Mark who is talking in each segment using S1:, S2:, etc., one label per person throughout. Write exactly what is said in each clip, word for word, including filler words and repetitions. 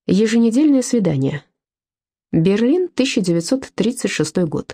S1: Еженедельное свидание. Берлин, тысяча девятьсот тридцать шестой год.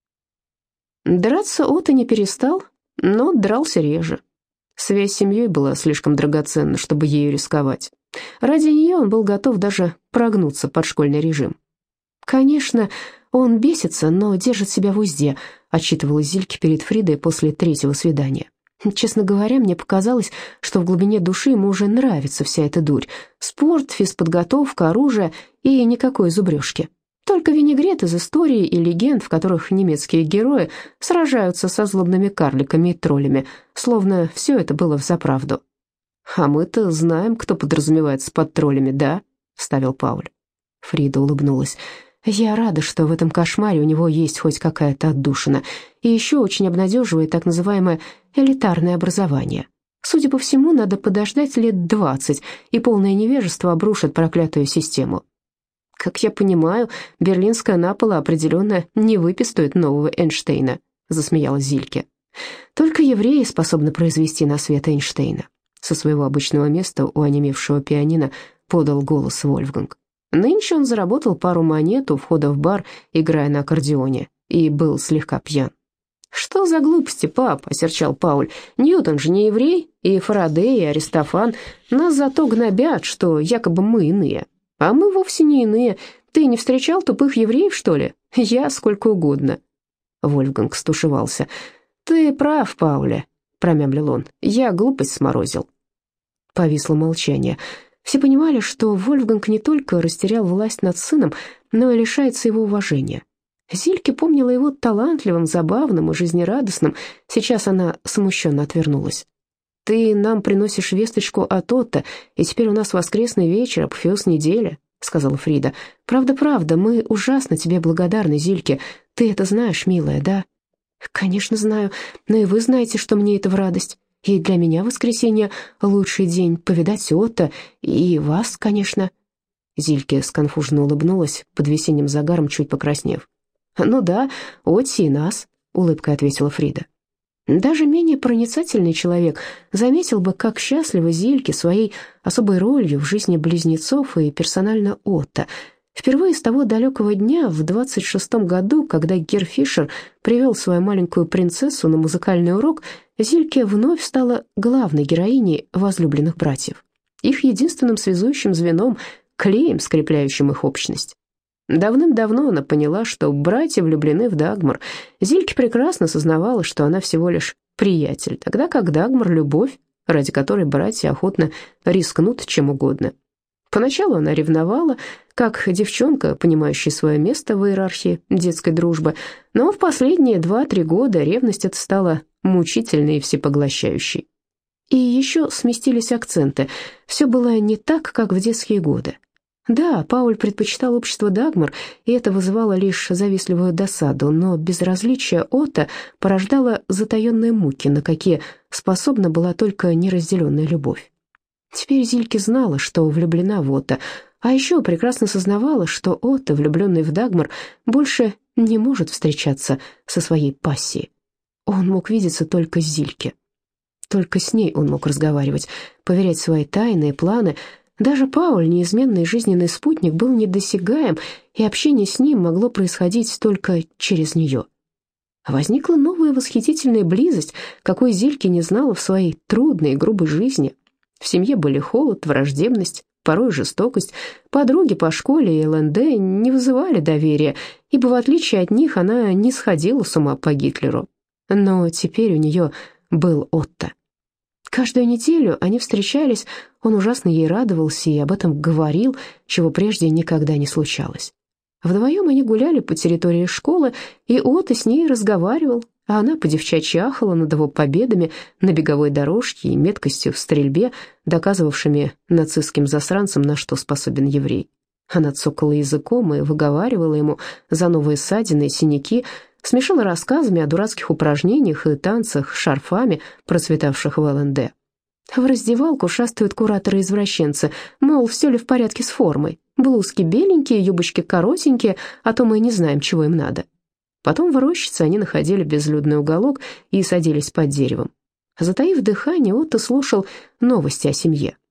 S1: Драться Отто не перестал, но дрался реже. Связь с семьей была слишком драгоценна, чтобы ею рисковать. Ради нее он был готов даже прогнуться под школьный режим. «Конечно, он бесится, но держит себя в узде», — отчитывалась Зильке перед Фридой после третьего свидания. «Честно говоря, мне показалось, что в глубине души ему уже нравится вся эта дурь. Спорт, физподготовка, оружие и никакой зубрежки. Только винегрет из истории и легенд, в которых немецкие герои сражаются со злобными карликами и троллями, словно все это было взаправду». «А мы-то знаем, кто подразумевается под троллями, да?» — вставил Пауль. Фрида улыбнулась. «Я рада, что в этом кошмаре у него есть хоть какая-то отдушина. И еще очень обнадеживает так называемое элитарное образование. Судя по всему, надо подождать лет двадцать, и полное невежество обрушит проклятую систему. Как я понимаю, берлинская Напола определенно не выпистует нового Эйнштейна», — засмеялась Зильке. «Только евреи способны произвести на свет Эйнштейна», — со своего обычного места у онемевшего пианино подал голос Вольфганг. Нынче он заработал пару монет у входа в бар, играя на аккордеоне, и был слегка пьян. «Что за глупости, пап?» — осерчал Пауль. «Ньютон же не еврей, и Фарадей, и Аристофан. Нас зато гнобят, что якобы мы иные. А мы вовсе не иные. Ты не встречал тупых евреев, что ли? Я сколько угодно». Вольфганг стушевался. «Ты прав, Пауля», — промямлил он. «Я глупость сморозил». Повисло молчание. Все понимали, что Вольфганг не только растерял власть над сыном, но и лишается его уважения. Зильке помнила его талантливым, забавным и жизнерадостным. Сейчас она смущенно отвернулась. «Ты нам приносишь весточку от Отто, и теперь у нас воскресный вечер, апофеоз недели», — сказала Фрида. «Правда-правда, мы ужасно тебе благодарны, Зильке. Ты это знаешь, милая, да?» «Конечно знаю, но и вы знаете, что мне это в радость. И для меня воскресенье — лучший день повидать Отто, и вас, конечно». Зильке сконфуженно улыбнулась, под весенним загаром чуть покраснев. «Ну да, Отти и нас», — улыбкой ответила Фрида. Даже менее проницательный человек заметил бы, как счастлива Зильке своей особой ролью в жизни близнецов и персонально Отто. Впервые с того далекого дня, в двадцать шестом году, когда Герр Фишер привел свою маленькую принцессу на музыкальный урок, Зильке вновь стала главной героиней возлюбленных братьев, их единственным связующим звеном, клеем, скрепляющим их общность. Давным-давно она поняла, что братья влюблены в Дагмар. Зильке прекрасно сознавала, что она всего лишь приятель, тогда как Дагмар — любовь, ради которой братья охотно рискнут чем угодно. Поначалу она ревновала, как девчонка, понимающая свое место в иерархии детской дружбы, но в последние два-три года ревность эта стала мучительной и всепоглощающей. И еще сместились акценты. Все было не так, как в детские годы. Да, Пауль предпочитал общество Дагмар, и это вызывало лишь завистливую досаду, но безразличие Отто порождало затаенные муки, на какие способна была только неразделенная любовь. Теперь Зильке знала, что влюблена в Отто, а еще прекрасно сознавала, что Отто, влюбленный в Дагмар, больше не может встречаться со своей пассией. Он мог видеться только с Зильке. Только с ней он мог разговаривать, поверять свои тайны и планы. Даже Пауль, неизменный жизненный спутник, был недосягаем, и общение с ним могло происходить только через нее. Возникла новая восхитительная близость, какой Зильке не знала в своей трудной и грубой жизни. В семье были холод, враждебность, порой жестокость. Подруги по школе и ЛНД не вызывали доверия, ибо в отличие от них она не сходила с ума по Гитлеру. Но теперь у нее был Отто. Каждую неделю они встречались, он ужасно ей радовался и об этом говорил, чего прежде никогда не случалось. Вдвоем они гуляли по территории школы, и Отто с ней разговаривал, а она по-девчачьи ахала над его победами на беговой дорожке и меткостью в стрельбе, доказывавшими нацистским засранцам, на что способен еврей. Она цокала языком и выговаривала ему за новые ссадины и синяки, смешала рассказами о дурацких упражнениях и танцах с шарфами, процветавших в ЛНД. В раздевалку шастают кураторы-извращенцы, мол, все ли в порядке с формой. Блузки беленькие, юбочки коротенькие, а то мы не знаем, чего им надо. Потом в рощице они находили безлюдный уголок и садились под деревом. Затаив дыхание, Отто слушал новости о семье.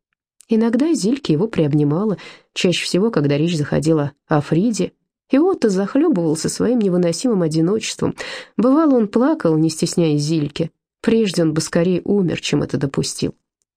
S1: Иногда Зильке его приобнимала, чаще всего, когда речь заходила о Фриде, и Отто захлебывался своим невыносимым одиночеством. Бывало, он плакал, не стесняясь Зильки. Прежде он бы скорее умер, чем это допустил.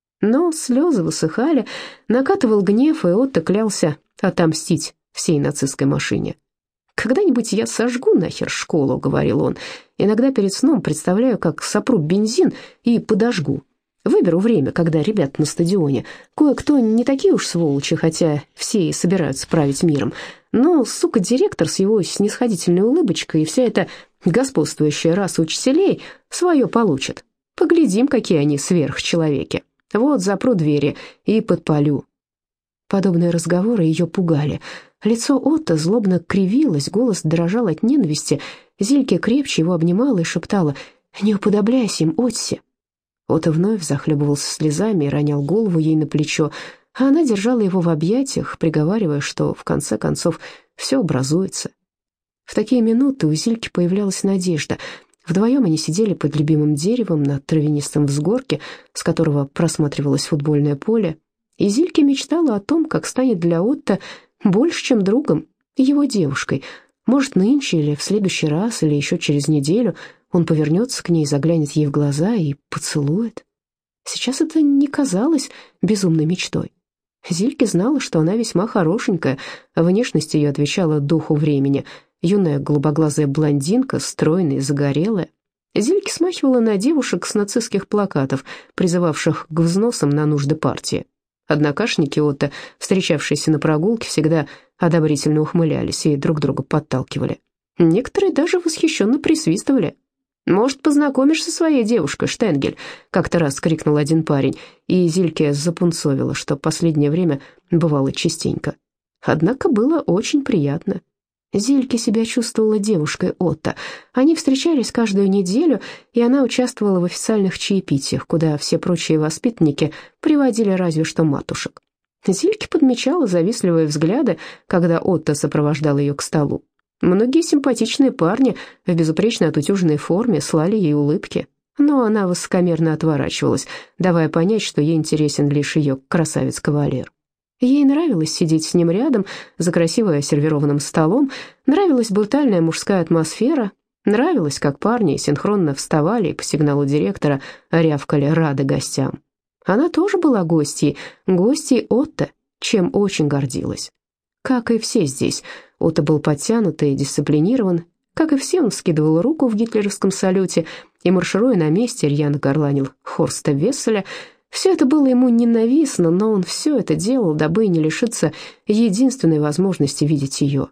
S1: Но слезы высыхали, накатывал гнев, и Отто клялся отомстить всей нацистской машине. «Когда-нибудь я сожгу нахер школу», — говорил он. «Иногда перед сном представляю, как сопру бензин и подожгу. Выберу время, когда ребята на стадионе. Кое-кто не такие уж сволочи, хотя все и собираются править миром. Но, сука, директор с его снисходительной улыбочкой и вся эта господствующая раса учителей свое получит. Поглядим, какие они сверхчеловеки. Вот запру двери и подпалю». Подобные разговоры ее пугали. Лицо Отто злобно кривилось, голос дрожал от ненависти. Зильке крепче его обнимала и шептала: «Не уподобляйся им, Отси». Отто вновь захлебывался слезами и ронял голову ей на плечо, а она держала его в объятиях, приговаривая, что в конце концов все образуется. В такие минуты у Зильки появлялась надежда. Вдвоем они сидели под любимым деревом на травянистом взгорке, с которого просматривалось футбольное поле, и Зильке мечтала о том, как станет для Отто больше, чем другом, его девушкой. Может, нынче или в следующий раз, или еще через неделю он повернется к ней, заглянет ей в глаза и поцелует. Сейчас это не казалось безумной мечтой. Зильке знала, что она весьма хорошенькая, а внешность ее отвечала духу времени. Юная голубоглазая блондинка, стройная и загорелая. Зильке смахивала на девушек с нацистских плакатов, призывавших к взносам на нужды партии. Однокашники Отто, встречавшиеся на прогулке, всегда одобрительно ухмылялись и друг друга подталкивали. Некоторые даже восхищенно присвистывали. «Может, познакомишь со своей девушкой, Штенгель?» — как-то раз крикнул один парень, и Зильке запунцовила, что последнее время бывало частенько. Однако было очень приятно. Зильке себя чувствовала девушкой Отто. Они встречались каждую неделю, и она участвовала в официальных чаепитиях, куда все прочие воспитанники приводили разве что матушек. Зильке подмечала завистливые взгляды, когда Отто сопровождал ее к столу. Многие симпатичные парни в безупречно отутюженной форме слали ей улыбки, но она высокомерно отворачивалась, давая понять, что ей интересен лишь ее красавец-кавалер. Ей нравилось сидеть с ним рядом за красиво сервированным столом, нравилась брутальная мужская атмосфера, нравилось, как парни синхронно вставали и по сигналу директора рявкали «рады гостям». Она тоже была гостьей, гостьей Отто, чем очень гордилась. Как и все здесь, Отто был подтянут и дисциплинирован. Как и все, он вскидывал руку в гитлеровском салюте и, маршируя на месте, рьяно горланил Хорста Весселя. Все это было ему ненавистно, но он все это делал, дабы не лишиться единственной возможности видеть ее.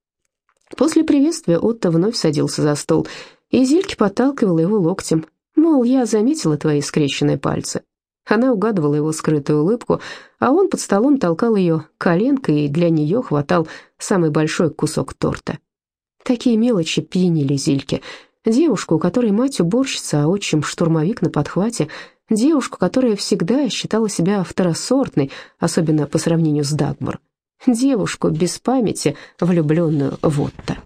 S1: После приветствия Отто вновь садился за стол, и Зильке подталкивала его локтем, мол, я заметила твои скрещенные пальцы. Она угадывала его скрытую улыбку, а он под столом толкал ее коленкой, и для нее хватал самый большой кусок торта. Такие мелочи пьянили Зильке. Девушку, у которой мать уборщица, а отчим штурмовик на подхвате, девушку, которая всегда считала себя второсортной, особенно по сравнению с Дагмар. Девушку без памяти, влюбленную в Отто.